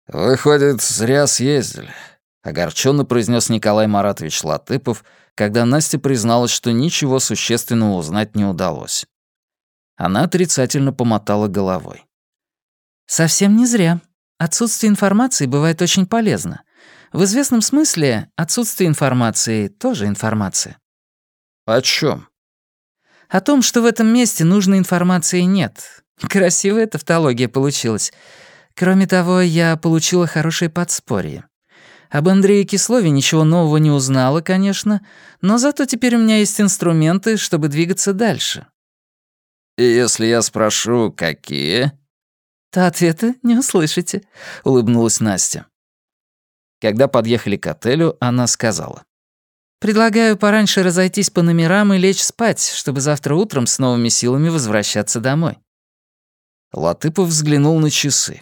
«Выходит, зря съездили», — огорченно произнес Николай Маратович Латыпов, когда Настя призналась, что ничего существенного узнать не удалось. Она отрицательно помотала головой. «Совсем не зря. Отсутствие информации бывает очень полезно. В известном смысле отсутствие информации тоже информация». «О чем? О том, что в этом месте нужной информации нет. Красивая тавтология получилась. Кроме того, я получила хорошее подспорье. Об Андрее Кислове ничего нового не узнала, конечно, но зато теперь у меня есть инструменты, чтобы двигаться дальше». «И если я спрошу, какие?» «То ответа не услышите», — улыбнулась Настя. Когда подъехали к отелю, она сказала. «Предлагаю пораньше разойтись по номерам и лечь спать, чтобы завтра утром с новыми силами возвращаться домой». Латыпов взглянул на часы.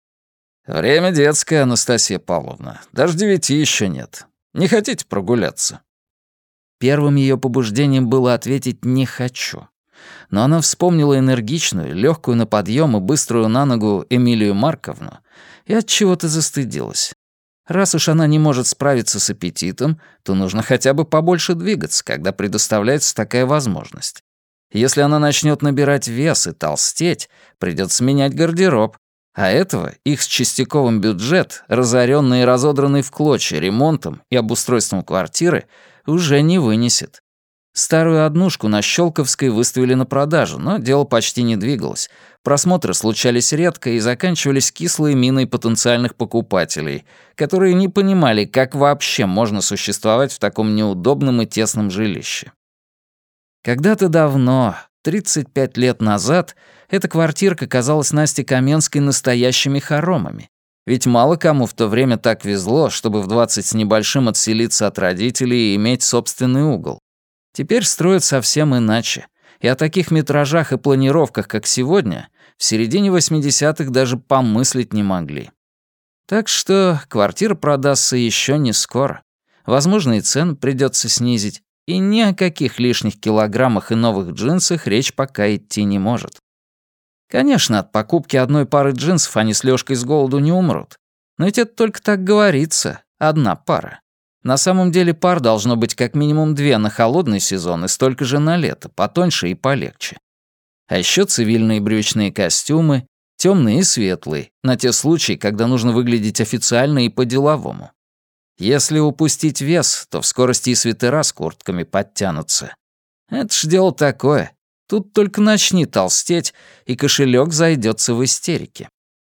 «Время детское, Анастасия Павловна. Даже 9 еще нет. Не хотите прогуляться?» Первым ее побуждением было ответить «не хочу». Но она вспомнила энергичную, легкую на подъем и быструю на ногу Эмилию Марковну и от чего-то застыдилась. Раз уж она не может справиться с аппетитом, то нужно хотя бы побольше двигаться, когда предоставляется такая возможность. Если она начнет набирать вес и толстеть, придется менять гардероб, а этого их с Чистяковым бюджет, разоренный и разодранный в клочья ремонтом и обустройством квартиры, уже не вынесет. Старую однушку на Щелковской выставили на продажу, но дело почти не двигалось. Просмотры случались редко и заканчивались кислой миной потенциальных покупателей, которые не понимали, как вообще можно существовать в таком неудобном и тесном жилище. Когда-то давно, 35 лет назад, эта квартирка казалась Насте Каменской настоящими хоромами. Ведь мало кому в то время так везло, чтобы в 20 с небольшим отселиться от родителей и иметь собственный угол. Теперь строят совсем иначе, и о таких метражах и планировках, как сегодня, в середине 80-х даже помыслить не могли. Так что квартира продастся еще не скоро. Возможно, и цену придется снизить, и ни о каких лишних килограммах и новых джинсах речь пока идти не может. Конечно, от покупки одной пары джинсов они с Лёшкой с голоду не умрут. Но ведь это только так говорится, одна пара. На самом деле пар должно быть как минимум 2 на холодный сезон и столько же на лето, потоньше и полегче. А еще цивильные брючные костюмы, темные и светлые, на те случаи, когда нужно выглядеть официально и по-деловому. Если упустить вес, то в скорости и свитера с куртками подтянутся. Это ж дело такое. Тут только начни толстеть, и кошелек зайдется в истерике.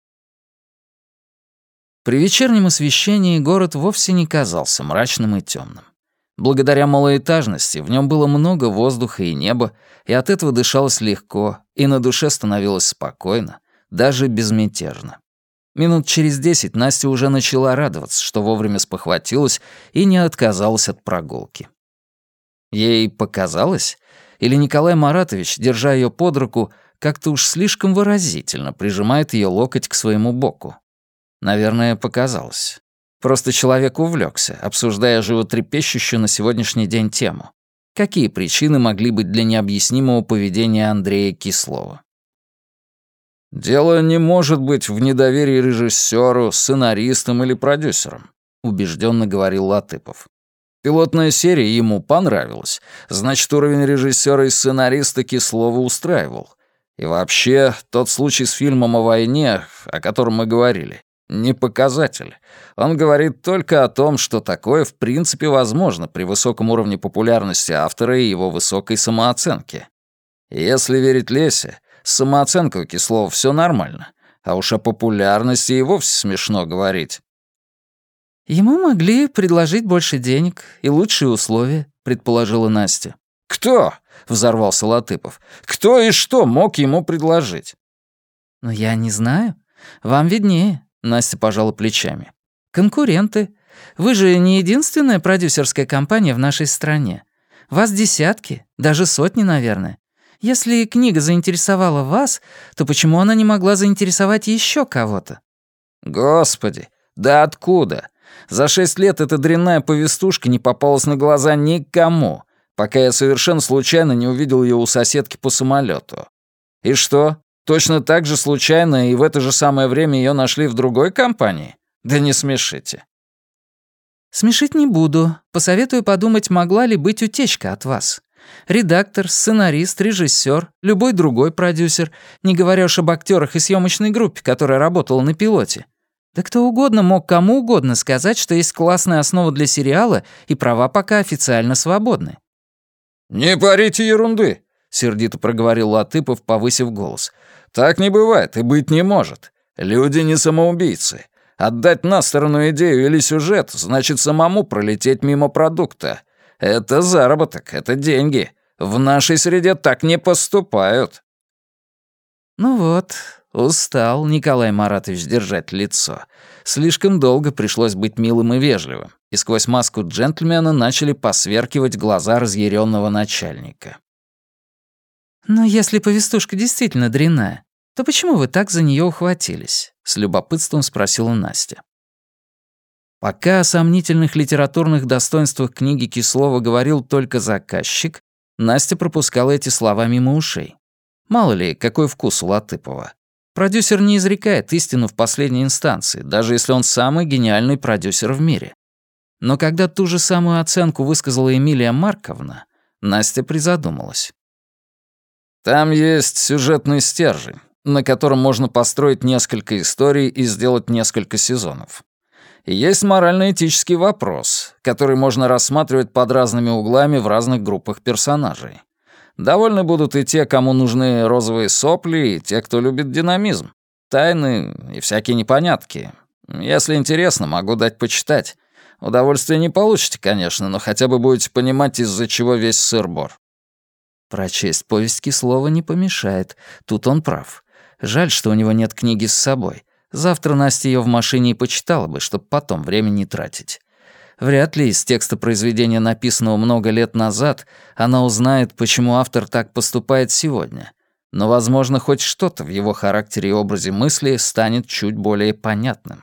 При вечернем освещении город вовсе не казался мрачным и темным. Благодаря малоэтажности в нем было много воздуха и неба, и от этого дышалось легко, и на душе становилось спокойно, даже безмятежно. Минут через 10 Настя уже начала радоваться, что вовремя спохватилась и не отказалась от прогулки. Ей показалось, или Николай Маратович, держа ее под руку, как-то уж слишком выразительно прижимает ее локоть к своему боку. Наверное, показалось. Просто человек увлекся, обсуждая животрепещущую на сегодняшний день тему. Какие причины могли быть для необъяснимого поведения Андрея Кислова? «Дело не может быть в недоверии режиссеру, сценаристам или продюсерам», убежденно говорил Латыпов. «Пилотная серия ему понравилась, значит, уровень режиссера и сценариста Кислова устраивал. И вообще, тот случай с фильмом о войне, о котором мы говорили, не показатель. Он говорит только о том, что такое в принципе возможно при высоком уровне популярности автора и его высокой самооценке. Если верить Лесе, с самооценкой у Кислова все нормально, а уж о популярности и вовсе смешно говорить». «Ему могли предложить больше денег и лучшие условия», — предположила Настя. «Кто?» — взорвался Латыпов. «Кто и что мог ему предложить?» «Но я не знаю. Вам виднее», — Настя пожала плечами. «Конкуренты. Вы же не единственная продюсерская компания в нашей стране. Вас десятки, даже сотни, наверное. Если книга заинтересовала вас, то почему она не могла заинтересовать еще кого-то?» «Господи, да откуда? За 6 лет эта дрянная повестушка не попалась на глаза никому, пока я совершенно случайно не увидел ее у соседки по самолету. И что? Точно так же случайно и в это же самое время ее нашли в другой компании? Да не смешите. Смешить не буду. Посоветую подумать, могла ли быть утечка от вас. Редактор, сценарист, режиссер, любой другой продюсер, не говоря уж об актерах и съемочной группе, которая работала на пилоте. Да кто угодно мог кому угодно сказать, что есть классная основа для сериала, и права пока официально свободны. «Не парите ерунды», — сердито проговорил Латыпов, повысив голос. «Так не бывает и быть не может. Люди не самоубийцы. Отдать на сторону идею или сюжет значит самому пролететь мимо продукта. Это заработок, это деньги. В нашей среде так не поступают». Ну вот, устал Николай Маратович держать лицо. Слишком долго пришлось быть милым и вежливым, и сквозь маску джентльмена начали посверкивать глаза разъяренного начальника. «Но если повестушка действительно дрянная, то почему вы так за нее ухватились?» — с любопытством спросила Настя. Пока о сомнительных литературных достоинствах книги Кислова говорил только заказчик, Настя пропускала эти слова мимо ушей. Мало ли, какой вкус у Латыпова. Продюсер не изрекает истину в последней инстанции, даже если он самый гениальный продюсер в мире. Но когда ту же самую оценку высказала Эмилия Марковна, Настя призадумалась. Там есть сюжетный стержень, на котором можно построить несколько историй и сделать несколько сезонов. И есть морально-этический вопрос, который можно рассматривать под разными углами в разных группах персонажей. Довольны будут и те, кому нужны розовые сопли, и те, кто любит динамизм, тайны и всякие непонятки. Если интересно, могу дать почитать. Удовольствия не получите, конечно, но хотя бы будете понимать, из-за чего весь сыр-бор. Прочесть повесть Кислова не помешает, тут он прав. Жаль, что у него нет книги с собой. Завтра Настя ее в машине и почитала бы, чтобы потом время не тратить. Вряд ли из текста произведения, написанного много лет назад, она узнает, почему автор так поступает сегодня. Но, возможно, хоть что-то в его характере и образе мысли станет чуть более понятным.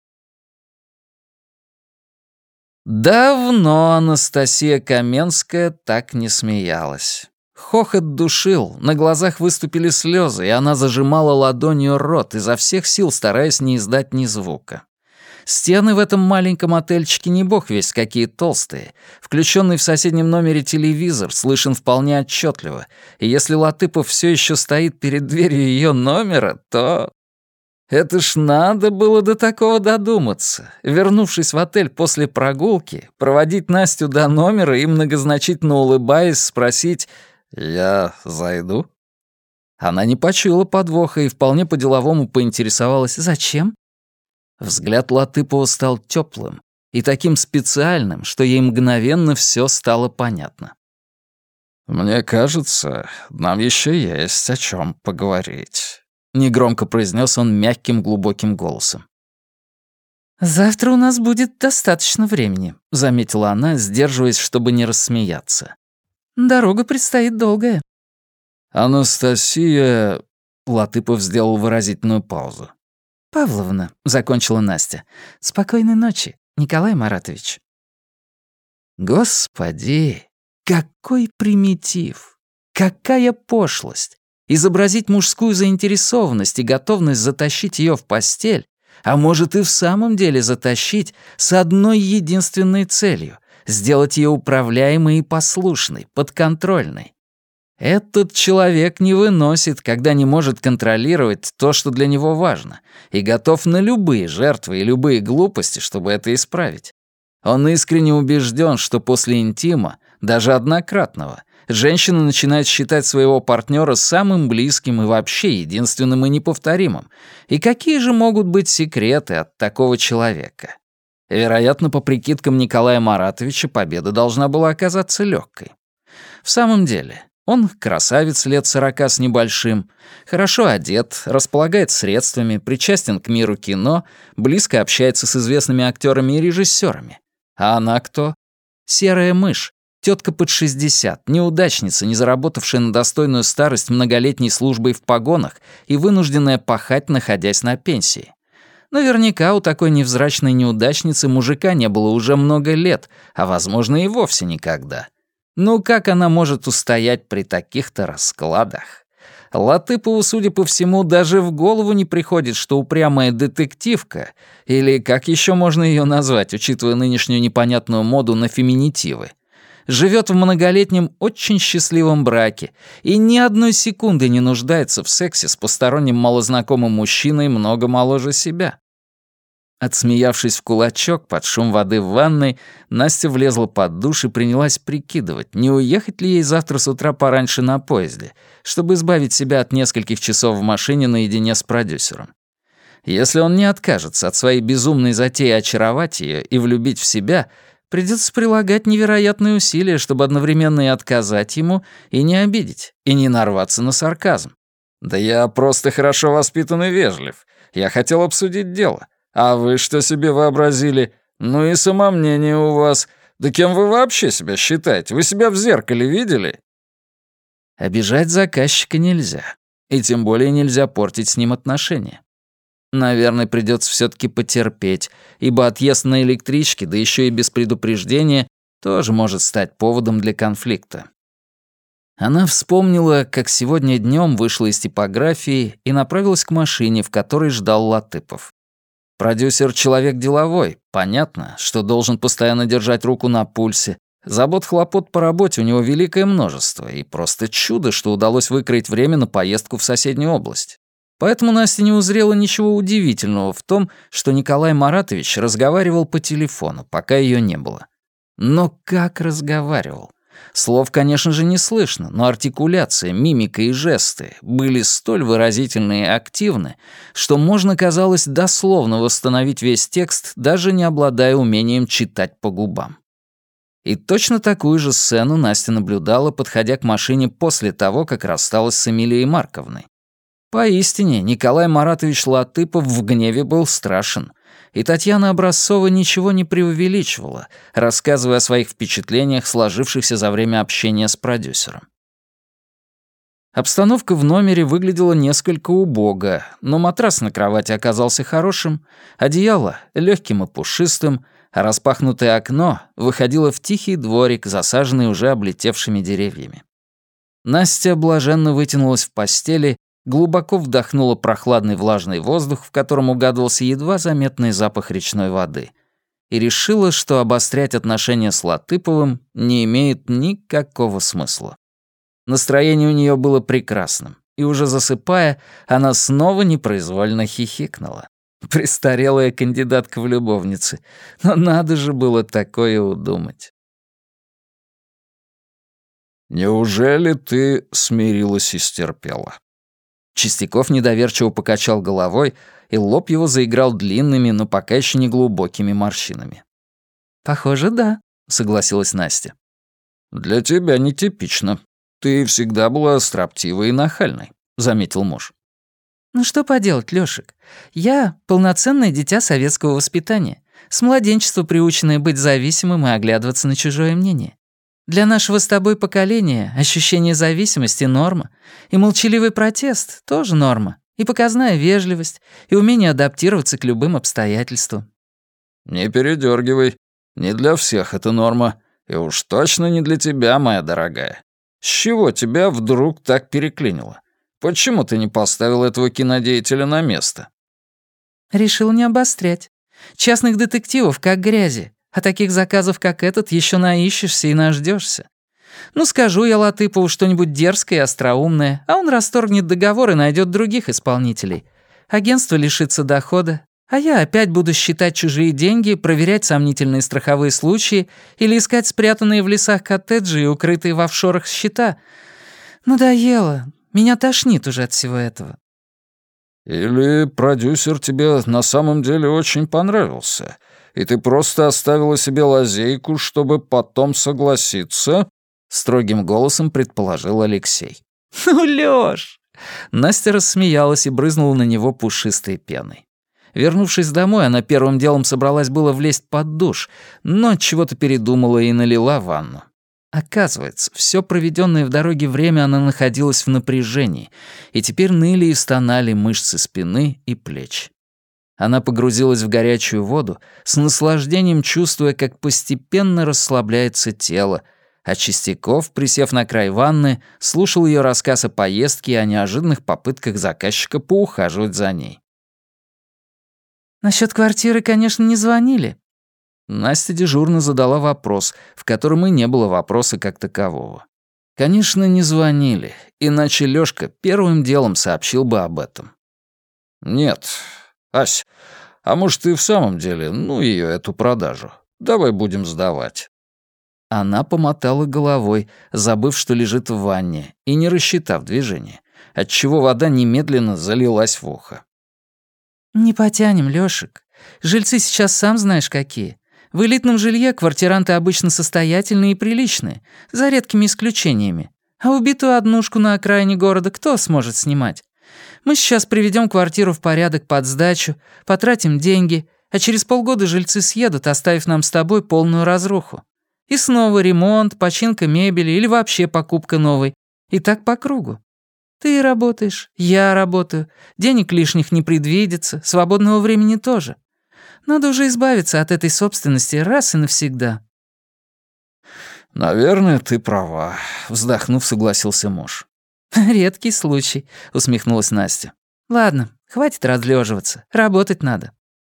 Давно Анастасия Каменская так не смеялась. Хохот душил, на глазах выступили слезы, и она зажимала ладонью рот, изо всех сил стараясь не издать ни звука. Стены в этом маленьком отельчике не бог весть какие толстые. Включенный в соседнем номере телевизор слышен вполне отчетливо, и если Латыпов все еще стоит перед дверью ее номера, то... Это ж надо было до такого додуматься. Вернувшись в отель после прогулки, проводить Настю до номера и, многозначительно улыбаясь, спросить «Я зайду?» Она не почуяла подвоха и вполне по-деловому поинтересовалась «Зачем?». Взгляд Латыпова стал теплым и таким специальным, что ей мгновенно все стало понятно. «Мне кажется, нам еще есть о чем поговорить», — негромко произнес он мягким глубоким голосом. «Завтра у нас будет достаточно времени», — заметила она, сдерживаясь, чтобы не рассмеяться. «Дорога предстоит долгая». «Анастасия...» — Латыпов сделал выразительную паузу. «Павловна», — закончила Настя. «Спокойной ночи, Николай Маратович». Господи, какой примитив! Какая пошлость! Изобразить мужскую заинтересованность и готовность затащить ее в постель, а может и в самом деле затащить с одной единственной целью — сделать ее управляемой и послушной, подконтрольной. Этот человек не выносит, когда не может контролировать то, что для него важно, и готов на любые жертвы и любые глупости, чтобы это исправить. Он искренне убежден, что после интима, даже однократного, женщина начинает считать своего партнера самым близким и вообще единственным и неповторимым. И какие же могут быть секреты от такого человека? Вероятно, по прикидкам Николая Маратовича, победа должна была оказаться легкой. В самом деле... Он красавец лет 40 с небольшим, хорошо одет, располагает средствами, причастен к миру кино, близко общается с известными актерами и режиссерами. А она кто? Серая мышь, тетка под 60, неудачница, не заработавшая на достойную старость многолетней службой в погонах и вынужденная пахать, находясь на пенсии. Наверняка у такой невзрачной неудачницы мужика не было уже много лет, а, возможно, и вовсе никогда. Ну как она может устоять при таких-то раскладах? Латыпову, судя по всему, даже в голову не приходит, что упрямая детективка, или как еще можно ее назвать, учитывая нынешнюю непонятную моду на феминитивы, живет в многолетнем очень счастливом браке и ни одной секунды не нуждается в сексе с посторонним малознакомым мужчиной много моложе себя. Отсмеявшись в кулачок под шум воды в ванной, Настя влезла под душ и принялась прикидывать, не уехать ли ей завтра с утра пораньше на поезде, чтобы избавить себя от нескольких часов в машине наедине с продюсером. Если он не откажется от своей безумной затеи очаровать ее и влюбить в себя, придется прилагать невероятные усилия, чтобы одновременно и отказать ему, и не обидеть, и не нарваться на сарказм. «Да я просто хорошо воспитан и вежлив. Я хотел обсудить дело. А вы что себе вообразили? Ну и самомнение у вас. Да кем вы вообще себя считаете? Вы себя в зеркале видели?» Обижать заказчика нельзя. И тем более нельзя портить с ним отношения. Наверное, придется все-таки потерпеть, ибо отъезд на электричке, да еще и без предупреждения, тоже может стать поводом для конфликта. Она вспомнила, как сегодня днем вышла из типографии и направилась к машине, в которой ждал Латыпов. Продюсер — человек деловой, понятно, что должен постоянно держать руку на пульсе. Забот-хлопот по работе у него великое множество, и просто чудо, что удалось выкроить время на поездку в соседнюю область. Поэтому Настя не узрела ничего удивительного в том, что Николай Маратович разговаривал по телефону, пока ее не было. Но как разговаривал? Слов, конечно же, не слышно, но артикуляция, мимика и жесты были столь выразительны и активны, что можно, казалось, дословно восстановить весь текст, даже не обладая умением читать по губам. И точно такую же сцену Настя наблюдала, подходя к машине после того, как рассталась с Эмилией Марковной. Поистине, Николай Маратович Латыпов в гневе был страшен, и Татьяна Образцова ничего не преувеличивала, рассказывая о своих впечатлениях, сложившихся за время общения с продюсером. Обстановка в номере выглядела несколько убого, но матрас на кровати оказался хорошим, одеяло — легким и пушистым, а распахнутое окно выходило в тихий дворик, засаженный уже облетевшими деревьями. Настя блаженно вытянулась в постели, глубоко вдохнула прохладный влажный воздух, в котором угадывался едва заметный запах речной воды, и решила, что обострять отношения с Латыповым не имеет никакого смысла. Настроение у нее было прекрасным, и уже засыпая, она снова непроизвольно хихикнула. Престарелая кандидатка в любовницы, но надо же было такое удумать. «Неужели ты смирилась и стерпела?» Чистяков недоверчиво покачал головой, и лоб его заиграл длинными, но пока еще не глубокими морщинами. «Похоже, да», — согласилась Настя. «Для тебя нетипично. Ты всегда была строптивой и нахальной», — заметил муж. «Ну что поделать, Лёшек? Я — полноценное дитя советского воспитания, с младенчества приученное быть зависимым и оглядываться на чужое мнение. Для нашего с тобой поколения ощущение зависимости — норма, и молчаливый протест — тоже норма, и показная вежливость, и умение адаптироваться к любым обстоятельствам». «Не передергивай. Не для всех это норма, и уж точно не для тебя, моя дорогая. С чего тебя вдруг так переклинило? Почему ты не поставил этого кинодеятеля на место?» «Решил не обострять. Частных детективов как грязи. А таких заказов, как этот, еще наищешься и наждешься. Ну, скажу я Латыпову что-нибудь дерзкое и остроумное, а он расторгнет договор и найдет других исполнителей. Агентство лишится дохода, а я опять буду считать чужие деньги, проверять сомнительные страховые случаи или искать спрятанные в лесах коттеджи и укрытые в офшорах счета. Надоело. Меня тошнит уже от всего этого». «Или продюсер тебе на самом деле очень понравился, и ты просто оставила себе лазейку, чтобы потом согласиться?» — строгим голосом предположил Алексей. «Ну, Лёш!» Настя рассмеялась и брызнула на него пушистой пеной. Вернувшись домой, она первым делом собралась было влезть под душ, но чего-то передумала и налила ванну. Оказывается, все проведенное в дороге время она находилась в напряжении, и теперь ныли и стонали мышцы спины и плеч. Она погрузилась в горячую воду, с наслаждением чувствуя, как постепенно расслабляется тело, а Чистяков, присев на край ванны, слушал ее рассказ о поездке и о неожиданных попытках заказчика поухаживать за ней. «Насчёт квартиры, конечно, не звонили». Настя дежурно задала вопрос, в котором и не было вопроса как такового. Конечно, не звонили, иначе Лёшка первым делом сообщил бы об этом. «Нет, Ась, а может, и в самом деле, ну её эту продажу. Давай будем сдавать». Она помотала головой, забыв, что лежит в ванне, и не рассчитав движение, отчего вода немедленно залилась в ухо. «Не потянем, Лёшек. Жильцы сейчас сам знаешь какие. В элитном жилье квартиранты обычно состоятельные и приличные, за редкими исключениями. А убитую однушку на окраине города кто сможет снимать? Мы сейчас приведем квартиру в порядок под сдачу, потратим деньги, а через полгода жильцы съедут, оставив нам с тобой полную разруху. И снова ремонт, починка мебели или вообще покупка новой. И так по кругу. Ты работаешь, я работаю, денег лишних не предвидится, свободного времени тоже. Надо уже избавиться от этой собственности раз и навсегда». «Наверное, ты права», — вздохнув, согласился муж. «Редкий случай», — усмехнулась Настя. «Ладно, хватит разлеживаться, работать надо».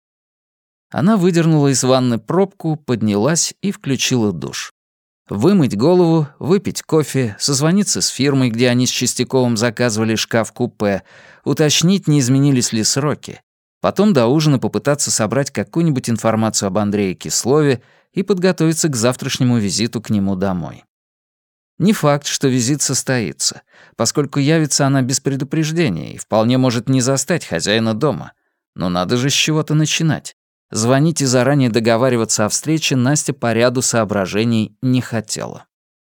Она выдернула из ванны пробку, поднялась и включила душ. Вымыть голову, выпить кофе, созвониться с фирмой, где они с Чистяковым заказывали шкаф-купе, уточнить, не изменились ли сроки. Потом до ужина попытаться собрать какую-нибудь информацию об Андрее Кислове и подготовиться к завтрашнему визиту к нему домой. Не факт, что визит состоится, поскольку явится она без предупреждения и вполне может не застать хозяина дома. Но надо же с чего-то начинать. Звонить и заранее договариваться о встрече Настя по ряду соображений не хотела.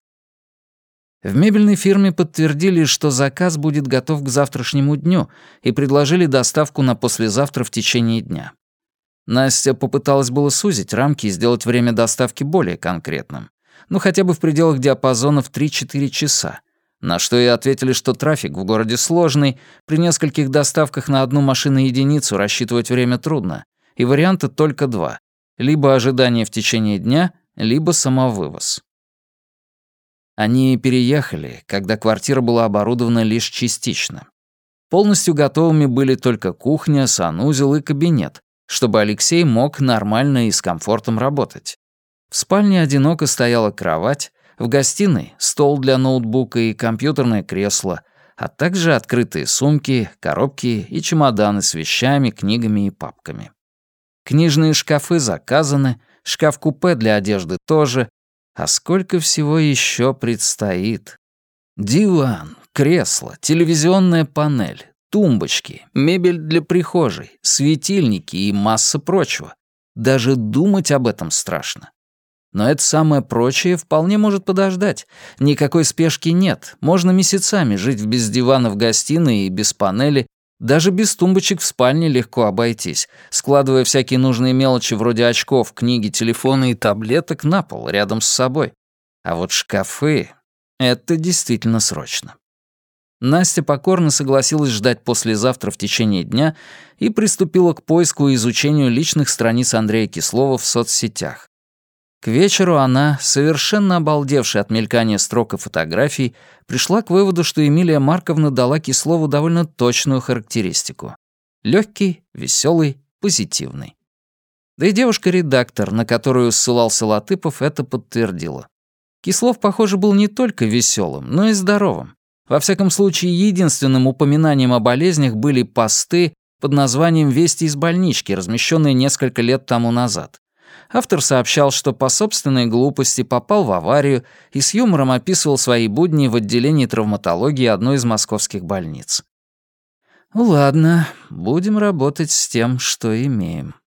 В мебельной фирме подтвердили, что заказ будет готов к завтрашнему дню, и предложили доставку на послезавтра в течение дня. Настя попыталась было сузить рамки и сделать время доставки более конкретным, ну хотя бы в пределах диапазона в 3-4 часа, на что ей ответили, что трафик в городе сложный, при нескольких доставках на одну машину-единицу рассчитывать время трудно, и варианта только два — либо ожидание в течение дня, либо самовывоз. Они переехали, когда квартира была оборудована лишь частично. Полностью готовыми были только кухня, санузел и кабинет, чтобы Алексей мог нормально и с комфортом работать. В спальне одиноко стояла кровать, в гостиной — стол для ноутбука и компьютерное кресло, а также открытые сумки, коробки и чемоданы с вещами, книгами и папками. Книжные шкафы заказаны, шкаф-купе для одежды тоже, а сколько всего еще предстоит. Диван, кресло, телевизионная панель, тумбочки, мебель для прихожей, светильники и масса прочего. Даже думать об этом страшно. Но это самое прочее вполне может подождать. Никакой спешки нет. Можно месяцами жить без дивана в гостиной и без панели. Даже без тумбочек в спальне легко обойтись, складывая всякие нужные мелочи вроде очков, книги, телефона и таблеток на пол рядом с собой. А вот шкафы — это действительно срочно. Настя покорно согласилась ждать послезавтра в течение дня и приступила к поиску и изучению личных страниц Андрея Кислова в соцсетях. К вечеру она, совершенно обалдевшая от мелькания строк и фотографий, пришла к выводу, что Эмилия Марковна дала Кислову довольно точную характеристику. Лёгкий, веселый, позитивный. Да и девушка-редактор, на которую ссылался Латыпов, это подтвердила. Кислов, похоже, был не только веселым, но и здоровым. Во всяком случае, единственным упоминанием о болезнях были посты под названием «Вести из больнички», размещенные несколько лет тому назад. Автор сообщал, что по собственной глупости попал в аварию и с юмором описывал свои будни в отделении травматологии одной из московских больниц. «Ладно, будем работать с тем, что имеем».